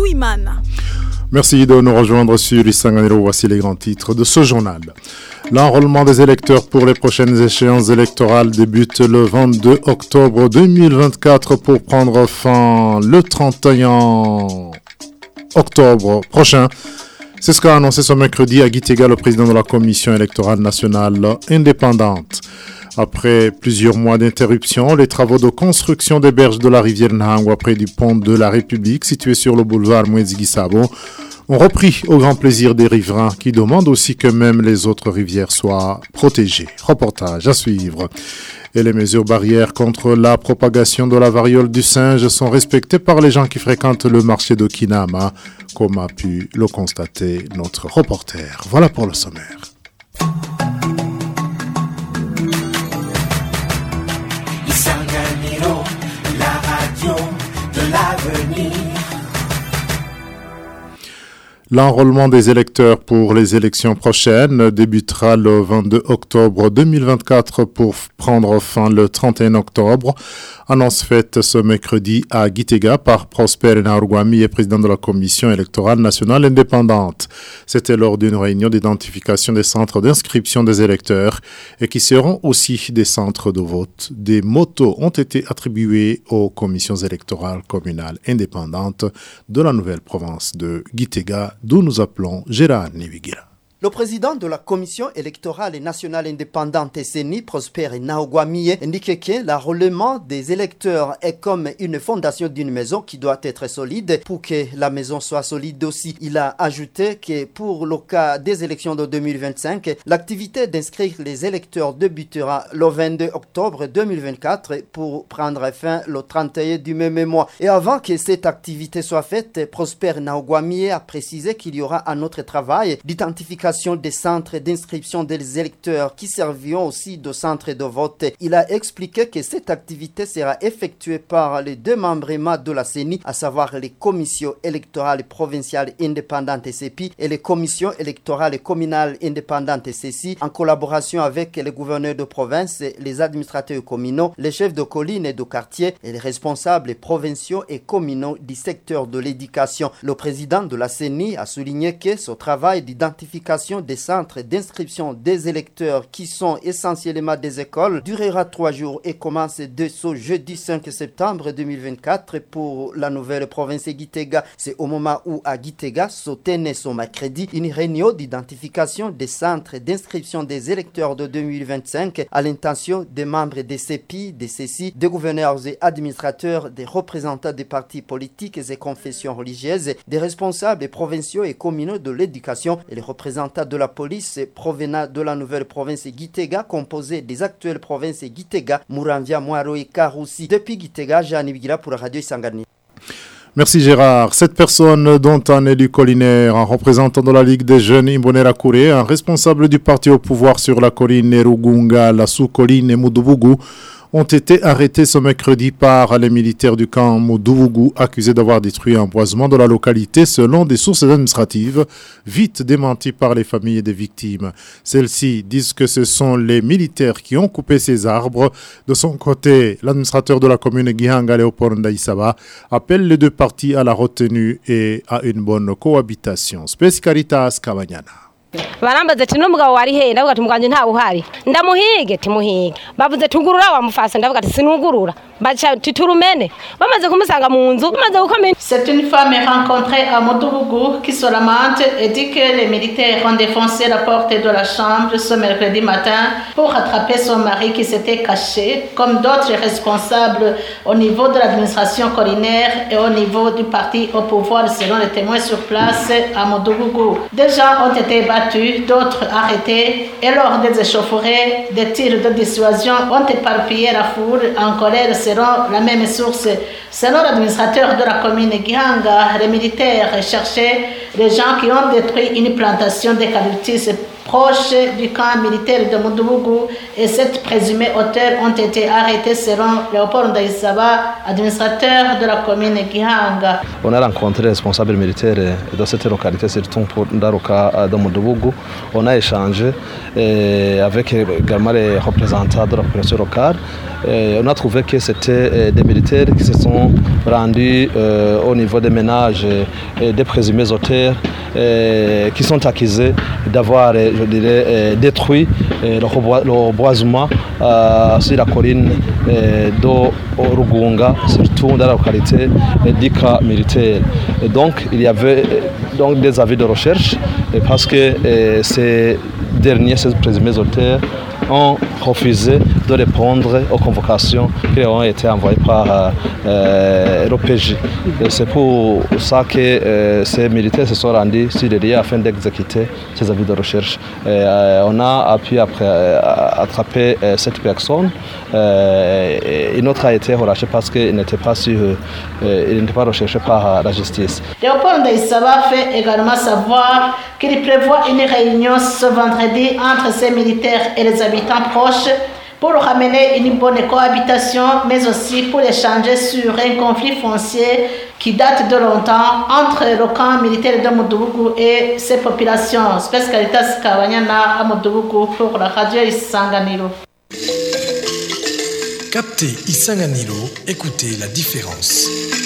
Uwimana. Merci de nous rejoindre sur Isanganiro. Voici les grands titres de ce journal. L'enrôlement des électeurs pour les prochaines échéances électorales débute le 22 octobre 2024 pour prendre fin le 31 octobre prochain. C'est ce qu'a annoncé ce mercredi à Gitega le président de la Commission électorale nationale indépendante. Après plusieurs mois d'interruption, les travaux de construction des berges de la rivière Nhangwa près du pont de la République situé sur le boulevard Mwezi-Gisabo ont repris au grand plaisir des riverains qui demandent aussi que même les autres rivières soient protégées. Reportage à suivre. Et les mesures barrières contre la propagation de la variole du singe sont respectées par les gens qui fréquentent le marché de Kinama, comme a pu le constater notre reporter. Voilà pour le sommaire. L'enrôlement des électeurs pour les élections prochaines débutera le 22 octobre 2024 pour prendre fin le 31 octobre. Annonce faite ce mercredi à Gitega par Prosper Naurgwami, président de la Commission électorale nationale indépendante. C'était lors d'une réunion d'identification des centres d'inscription des électeurs et qui seront aussi des centres de vote. Des motos ont été attribuées aux commissions électorales communales indépendantes de la nouvelle province de Gitega, d'où nous appelons Gérard Nibigira. Le président de la Commission électorale nationale indépendante CENI, Prosper Naurgwami, indique que l'enrôlement des électeurs est comme une fondation d'une maison qui doit être solide pour que la maison soit solide aussi. Il a ajouté que pour le cas des élections de 2025, l'activité d'inscrire les électeurs débutera le 22 octobre 2024 pour prendre fin le 31 du même mois. Et avant que cette activité soit faite, Prosper Naurgwami a précisé qu'il y aura un autre travail d'identification des centres d'inscription des électeurs qui serviront aussi de centres de vote. Il a expliqué que cette activité sera effectuée par les deux membres de la CENI, à savoir les commissions électorales provinciales indépendantes CEPI et les commissions électorales communales indépendantes CECI, en collaboration avec les gouverneurs de province, les administrateurs communaux, les chefs de colline et de quartier et les responsables provinciaux et communaux du secteur de l'éducation. Le président de la CENI a souligné que ce travail d'identification des centres d'inscription des électeurs qui sont essentiellement des écoles durera 3 jours et commence dès ce jeudi 5 septembre 2024 pour la nouvelle province de Gitega. C'est au moment où à Gitega se tenait ce mercredi une réunion d'identification des centres d'inscription des électeurs de 2025 à l'intention des membres des CEPI, des CECI, des gouverneurs et administrateurs, des représentants des partis politiques et confessions religieuses, des responsables provinciaux et communaux de l'éducation et les représentants de la police provenant de la nouvelle province Gitega, composée des actuelles provinces Gitega, Muramvya, Mwaro et Karoussi. Depuis Gitega, Jeanne Bigira pour la radio Isangani. Merci Gérard. Cette personne, dont un élu collinaire, un représentant de la Ligue des jeunes Imbonera Kouré, un responsable du parti au pouvoir sur la colline Rugunga, la sous-colline et Mudubugu, ont été arrêtés ce mercredi par les militaires du camp Mudubugu, accusés d'avoir détruit un boisement de la localité selon des sources administratives, vite démenties par les familles des victimes. Celles-ci disent que ce sont les militaires qui ont coupé ces arbres. De son côté, l'administrateur de la commune Gihanga Léopold Ndaïsaba appelle les deux parties à la retenue et à une bonne cohabitation. Spescaritas Kabanyana. barambaza ati n'umugabo wari he ndavuga ati muganje nta uhari ndamuhige timuhige bavuze tugurura wa mufasa ndavuga ati sinugurura bacha titurumene bamaze kumusanga mu nzu bamaze gukomena. C'est une femme rencontrée à Mudubugu qui se lamente et dit que les militaires ont défoncé la porte de la chambre ce mercredi matin pour rattraper son mari qui s'était caché, comme d'autres responsables au niveau de l'administration collinaire et au niveau du parti au pouvoir selon les témoins sur place à Mudubugu. Des gens ont été battus, d'autres arrêtés et lors des échauffourées, des tirs de dissuasion ont éparpillé la foule en colère selon la même source. Selon l'administrateur de la commune Gihanga, les militaires cherchaient les gens qui ont détruit une plantation d'eucalyptus proche du camp militaire de Mudubugu et 7 présumés auteurs ont été arrêtés selon Léopold Ndaïsaba, administrateur de la commune Gihanga. On a rencontré les responsables militaires de cette localité, surtout pour Ndaruka de Mudubugu. On a échangé avec également les représentants de la population locale on a trouvé que c'était des militaires qui se sont rendus au niveau des ménages et des présumés auteurs qui sont accusés d'avoir, je dirais, détruit le reboisement sur la colline d'Orugunga, surtout dans la localité d'Ika militaire. Et donc il y avait des avis de recherche parce que ces présumés auteurs ont refusé de répondre aux convocations qui ont été envoyées par l'OPJ. C'est pour ça que ces militaires se sont rendus sur les lieux afin d'exécuter ces avis de recherche. On a pu attraper cette personne. Une autre a été relâchée parce qu'il n'était pas recherché par la justice. Léopold Ndaïsaba fait également savoir qu'il prévoit une réunion ce vendredi entre ces militaires et les habitants proches pour ramener une bonne cohabitation, mais aussi pour échanger sur un conflit foncier qui date de longtemps entre le camp militaire de Mudubugu et ses populations. Spécialitas Kawanyana à Mudubugu pour la radio Isanganiro. Captez Isanganiro, écoutez la différence.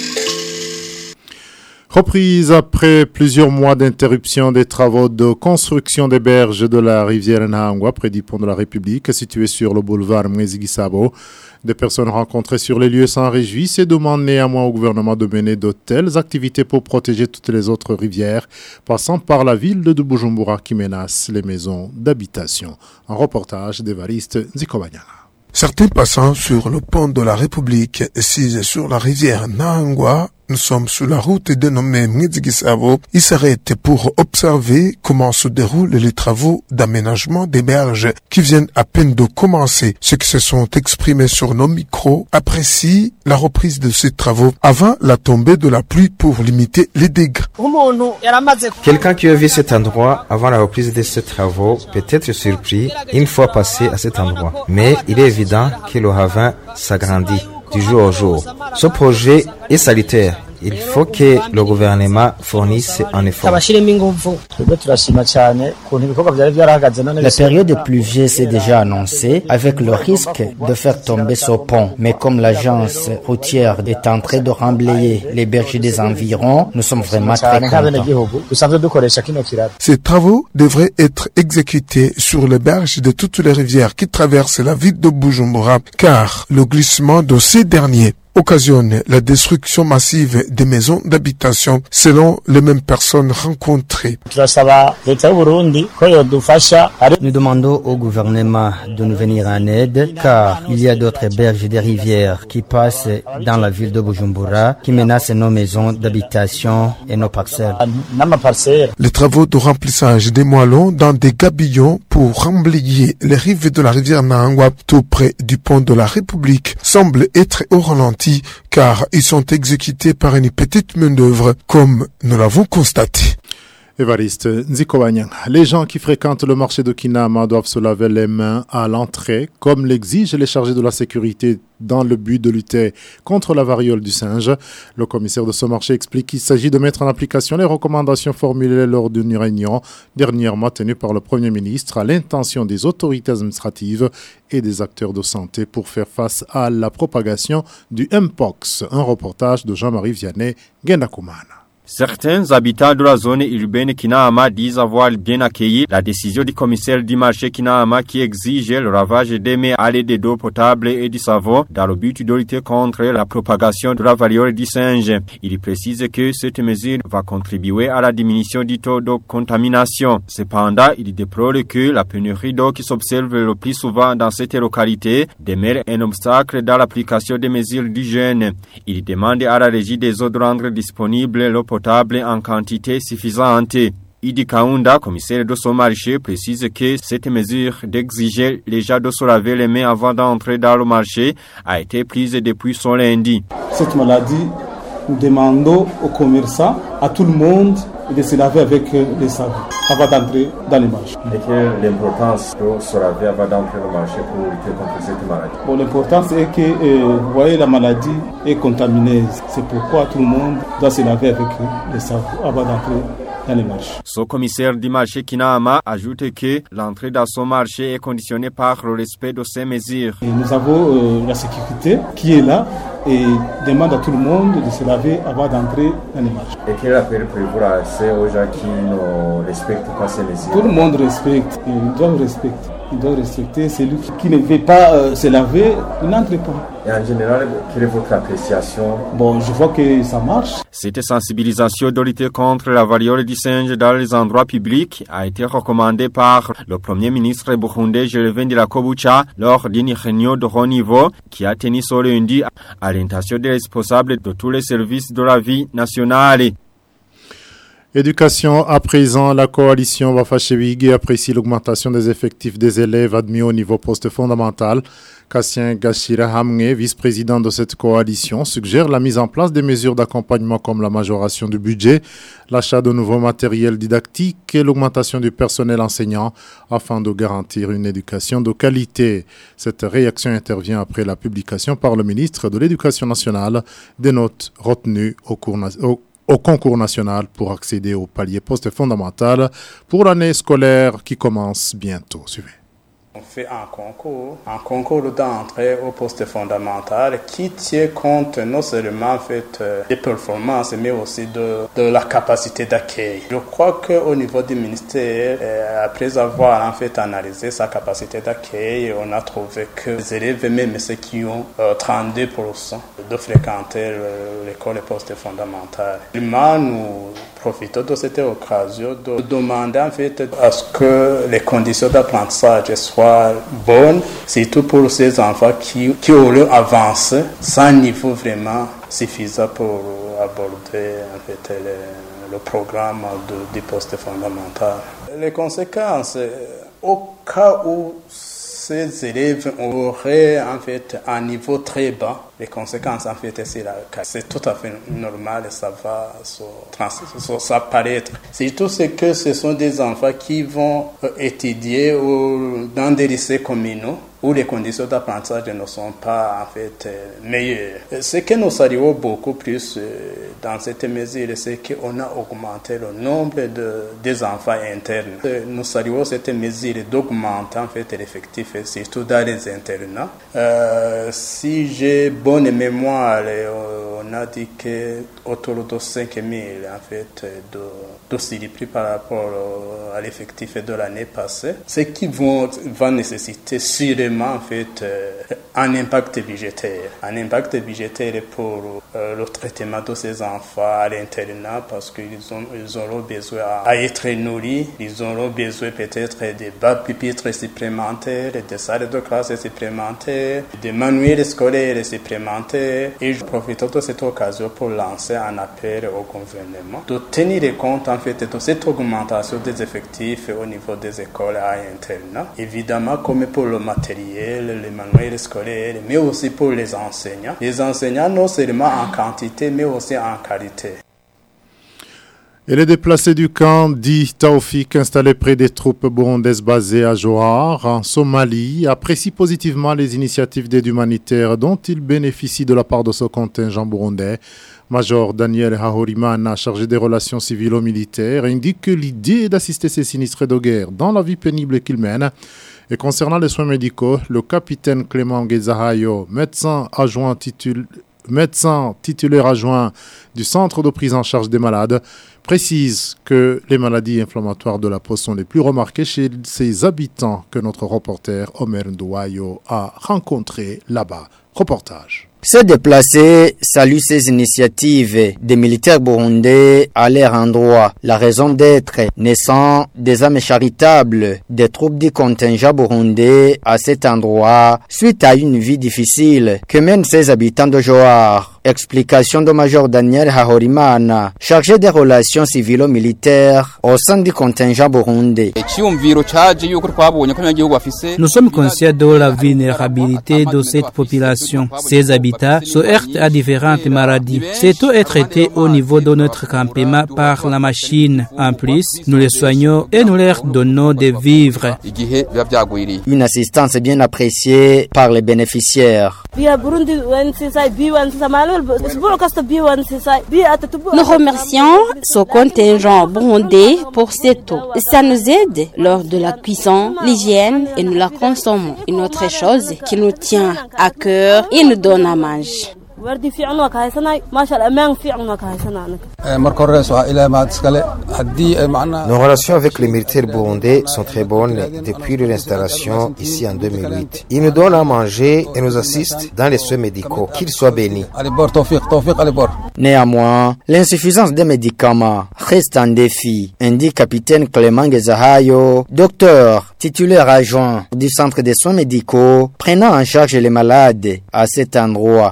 Reprise après plusieurs mois d'interruption des travaux de construction des berges de la rivière Nahangwa près du pont de la République situé sur le boulevard Mwezi-Gisabo. Des personnes rencontrées sur les lieux s'en réjouissent et demandent néanmoins au gouvernement de mener de telles activités pour protéger toutes les autres rivières passant par la ville de Bujumbura qui menace les maisons d'habitation. Un reportage d'Évariste Nzikobanyana. Certains passant sur le pont de la République assise sur la rivière Nahangwa, nous sommes sur la route dénommée Mwezi-Gisabo. Ils s'arrêtent pour observer comment se déroulent les travaux d'aménagement des berges qui viennent à peine de commencer. Ceux qui se sont exprimés sur nos micros apprécient la reprise de ces travaux avant la tombée de la pluie pour limiter les dégâts. Quelqu'un qui a vu cet endroit avant la reprise de ces travaux peut être surpris une fois passé à cet endroit. Mais il est évident que le ravin s'agrandit du jour au jour. Ce projet est salutaire. Il faut que le gouvernement fournisse un effort. La période pluvieuse est déjà annoncée avec le risque de faire tomber ce pont. Mais comme l'agence routière est en train de remblayer les berges des environs, nous sommes vraiment très contents. Ces travaux devraient être exécutés sur les berges de toutes les rivières qui traversent la ville de Bujumbura, car le glissement de ces derniers occasionne la destruction massive des maisons d'habitation selon les mêmes personnes rencontrées. Nous demandons au gouvernement de nous venir en aide car il y a d'autres berges des rivières qui passent dans la ville de Bujumbura qui menacent nos maisons d'habitation et nos parcelles. Les travaux de remplissage des moellons dans des gabillons pour remblayer les rives de la rivière Nahangwa tout près du pont de la République semblent être au ralenti car ils sont exécutés par une petite main-d'œuvre comme nous l'avons constaté. Évariste Nzikobanyana. Les gens qui fréquentent le marché de Kinama doivent se laver les mains à l'entrée, comme l'exigent les chargés de la sécurité dans le but de lutter contre la variole du singe. Le commissaire de ce marché explique qu'il s'agit de mettre en application les recommandations formulées lors d'une réunion dernièrement tenue par le Premier ministre à l'intention des autorités administratives et des acteurs de santé pour faire face à la propagation du Mpox. Un reportage de Jean-Marie Vianney, Gendakumana. Certains habitants de la zone urbaine Kinama disent avoir bien accueilli la décision du commissaire du marché Kinama qui exige le lavage des mains à l'aide d'eau potable et du savon dans le but de lutter contre la propagation de la variole du singe. Il précise que cette mesure va contribuer à la diminution du taux de contamination. Cependant, il déplore que la pénurie d'eau qui s'observe le plus souvent dans cette localité demeure un obstacle dans l'application des mesures d'hygiène. Il demande à la régie des eaux de rendre disponible l'eau potable en quantité suffisante. Idi Kaunda, commissaire de ce marché, précise que cette mesure d'exiger les gens de se laver les mains avant d'entrer dans le marché a été prise depuis son lundi. Cette maladie, nous demandons aux commerçants, à tout le monde, de se laver avec les savons avant d'entrer dans le marché. Et quelle est l'importance de se laver avant d'entrer dans le marché pour lutter contre cette maladie? Bon, l'important c'est que, vous voyez, la maladie est contaminée. C'est pourquoi tout le monde doit se laver avec les savons avant d'entrer dans les marchés. Ce commissaire du marché Kinama ajoute que l'entrée dans son marché est conditionnée par le respect de ces mesures. Et nous avons la sécurité qui est là et demande à tout le monde de se laver avant d'entrer dans les marchés. Et quel appel pour lancer aux gens qui ne respectent pas ces mesures? Tout le monde respecte, ils doivent respecter. Il doit respecter celui qui ne veut pas se laver, il n'entre pas. Et en général, quelle est votre appréciation? Bon, je vois que ça marche. Cette sensibilisation de lutter contre la variole du singe dans les endroits publics a été recommandée par le Premier ministre burundais Gervais Ndirakobucha lors d'une réunion de haut niveau qui a tenu ce lundi à l'intention des responsables de tous les services de la vie nationale. Éducation à présent, la coalition Wafashewigi apprécie l'augmentation des effectifs des élèves admis au niveau poste fondamental. Cassien Gashira Hamne, vice-président de cette coalition, suggère la mise en place des mesures d'accompagnement comme la majoration du budget, l'achat de nouveaux matériels didactiques et l'augmentation du personnel enseignant afin de garantir une éducation de qualité. Cette réaction intervient après la publication par le ministre de l'Éducation nationale des notes retenues au concours national pour accéder au palier poste fondamental pour l'année scolaire qui commence bientôt. Suivez. On fait un concours d'entrée au poste fondamental qui tient compte non seulement des performances mais aussi de la capacité d'accueil. Je crois qu'au niveau du ministère, après avoir analysé sa capacité d'accueil, on a trouvé que les élèves, même ceux qui ont 32% de fréquenter l'école et poste fondamental. Nous profitons de cette occasion de demander à ce que les conditions d'apprentissage soient bonnes, surtout pour ces enfants qui auront avancé sans niveau vraiment suffisant pour aborder le programme du poste fondamental. Les conséquences, au cas où ces élèves auraient un niveau très bas, les conséquences c'est tout à fait normal et ça va s'apparaître. Surtout c'est que ce sont des enfants qui vont étudier dans des lycées communaux où les conditions d'apprentissage ne sont pas meilleures. Ce que nous saluons beaucoup plus dans cette mesure, c'est qu'on a augmenté le nombre des enfants internes. Nous saluons cette mesure d'augmenter l'effectif, surtout dans les internats. Si j'ai bonne mémoire, on a dit que autour de 5 000 de surplus par rapport à l'effectif de l'année passée, ce qui va nécessiter sûrement un impact budgétaire. Un impact budgétaire pour le traitement de ces enfants à l'internat parce qu'ils auront besoin à être nourris, ils auront besoin peut-être des bas-pupitres supplémentaires, des salles de classe supplémentaires, des manuels scolaires supplémentaires. Et je profite de cette occasion pour lancer un appel au gouvernement de tenir compte de cette augmentation des effectifs au niveau des écoles à internat. Évidemment, comme pour le matériel, les manuels scolaires, mais aussi pour les enseignants. Les enseignants non seulement en quantité, mais aussi en qualité. Et les déplacés du camp dit Taoufik installé près des troupes burundaises basées à Johar, en Somalie, apprécient positivement les initiatives d'aide humanitaire dont ils bénéficient de la part de ce contingent burundais. Major Daniel Hahorimana, chargé des relations civilo-militaires, indique que l'idée est d'assister ces sinistrés de guerre dans la vie pénible qu'ils mènent. Et concernant les soins médicaux, le capitaine Clément Gezahayo, médecin titulaire adjoint du centre de prise en charge des malades, précise que les maladies inflammatoires de la peau sont les plus remarquées chez ces habitants que notre reporter Omer Ndouayo a rencontré là-bas. Reportage. Ces déplacés saluent ces initiatives des militaires burundais à leur endroit. La raison d'être naissant des âmes charitables des troupes du contingent burundais à cet endroit suite à une vie difficile que mènent ces habitants de Johar. Explication de Major Daniel Hahorimana, chargé des relations civilo-militaires au sein du contingent burundais. Nous sommes conscients de la vulnérabilité de cette population. Ces habitants se heurtent à différentes maladies. C'est tout est traité au niveau de notre campement par la machine. En plus, nous les soignons et nous leur donnons des vivres. Une assistance bien appréciée par les bénéficiaires. Nous remercions ce contingent burundais pour cette eau. Ça nous aide lors de la cuisson, l'hygiène et nous la consommons. Une autre chose qui nous tient à cœur, il nous donne à manger. Nos relations avec les militaires burundais sont très bonnes depuis leur installation ici en 2008. Ils nous donnent à manger et nous assistent dans les soins médicaux. Qu'ils soient bénis. Néanmoins, l'insuffisance des médicaments reste un défi, indique capitaine Clément Gezahayo, docteur titulaire adjoint du centre des soins médicaux, prenant en charge les malades à cet endroit.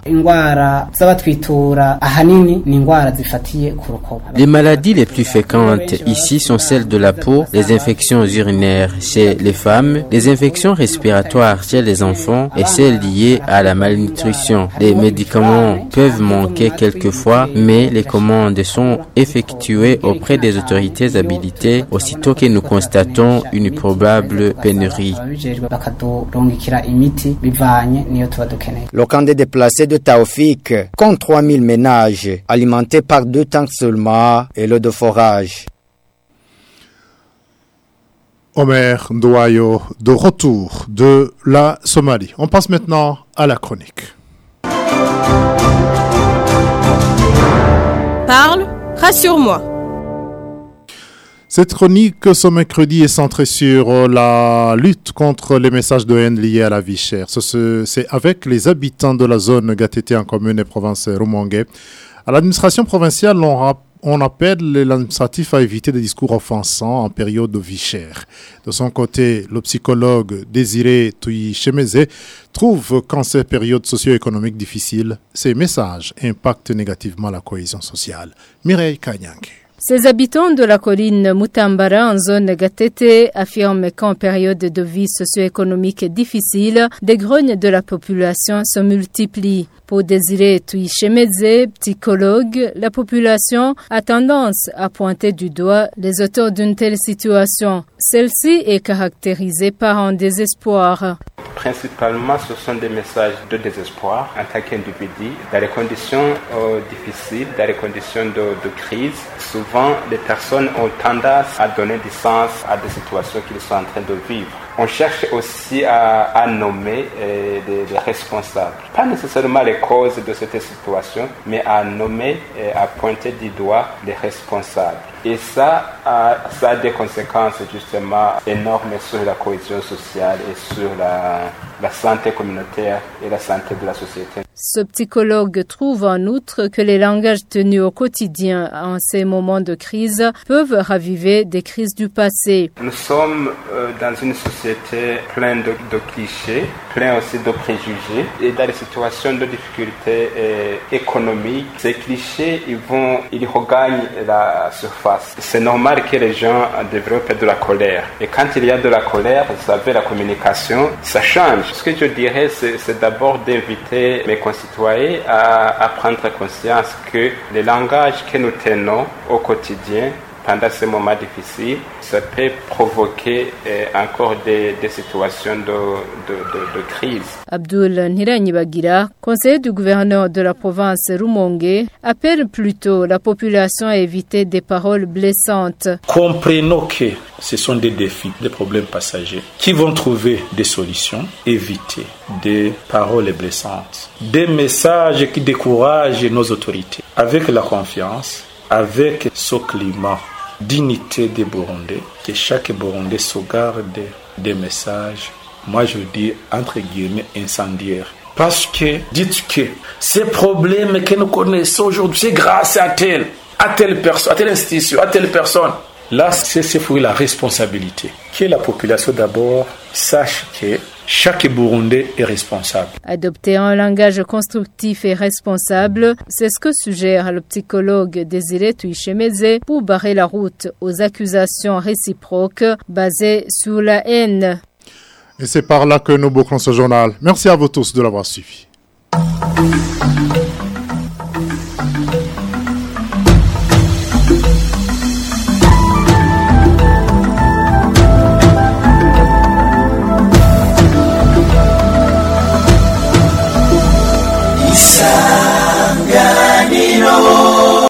Les maladies les plus fréquentes ici sont celles de la peau, les infections urinaires chez les femmes, les infections respiratoires chez les enfants et celles liées à la malnutrition. Les médicaments peuvent manquer quelquefois, mais les commandes sont effectuées auprès des autorités habilitées aussitôt que nous constatons une probable pénurie. Le camp des déplacés de Taoufik compte 3000 ménages alimentés par 2 tanks seulement et l'eau de forage. Omer Ndouayo, de retour de la Somalie. On passe maintenant à la chronique. Parle, rassure-moi. Cette chronique ce mercredi est centrée sur la lutte contre les messages de haine liés à la vie chère. C'est avec les habitants de la zone Gatete en commune et province Rumongue. À l'administration provinciale, on appelle l'administratif à éviter des discours offensants en période de vie chère. De son côté, le psychologue Désiré Touyi-Chemeze trouve qu'en ces périodes socio-économiques difficiles, ces messages impactent négativement la cohésion sociale. Mireille Kanyange. Ces habitants de la colline Mutambara en zone Gatete affirment qu'en période de vie socio-économique difficile, des grognes de la population se multiplient. Pour Désiré Touyi-Chemeze, psychologue, la population a tendance à pointer du doigt les auteurs d'une telle situation. Celle-ci est caractérisée par un désespoir. Principalement, ce sont des messages de désespoir en tant qu'individu, dans les conditions difficiles, dans les conditions de crise. Souvent, les personnes ont tendance à donner du sens à des situations qu'ils sont en train de vivre. On cherche aussi à nommer les responsables. Pas nécessairement les causes de cette situation, mais à nommer et à pointer du doigt les responsables. Et ça a des conséquences justement énormes sur la cohésion sociale et sur la santé communautaire et la santé de la société. Ce psychologue trouve en outre que les langages tenus au quotidien en ces moments de crise peuvent raviver des crises du passé. Nous sommes dans une société pleine de clichés, pleine aussi de préjugés. Et dans les situations de difficultés économiques, ces clichés, ils regagnent la surface. C'est normal que les gens développent de la colère. Et quand il y a de la colère, vous savez, la communication, ça change. Ce que je dirais, c'est d'abord d'inviter mes concitoyens à prendre conscience que le langage que nous tenons au quotidien, pendant ces moments difficiles, ça peut provoquer encore des situations de crise. Abdul Niranyibagira, conseiller du gouverneur de la province Rumongue, appelle plutôt la population à éviter des paroles blessantes. Comprenons que ce sont des défis, des problèmes passagers qui vont trouver des solutions. Éviter des paroles blessantes, des messages qui découragent nos autorités. Avec la confiance, avec ce climat dignité des Burundais, que chaque Burundais se garde des messages, moi je dis entre guillemets incendiaires. Parce que dites que ces problèmes que nous connaissons aujourd'hui, c'est grâce à telle personne, à telle institution, à telle personne. Là, c'est pour la responsabilité. Que la population d'abord sache que chaque Burundais est responsable. Adopter un langage constructif et responsable, c'est ce que suggère le psychologue Désiré Touyi-Chemeze pour barrer la route aux accusations réciproques basées sur la haine. Et c'est par là que nous bouclons ce journal. Merci à vous tous de l'avoir suivi. Isa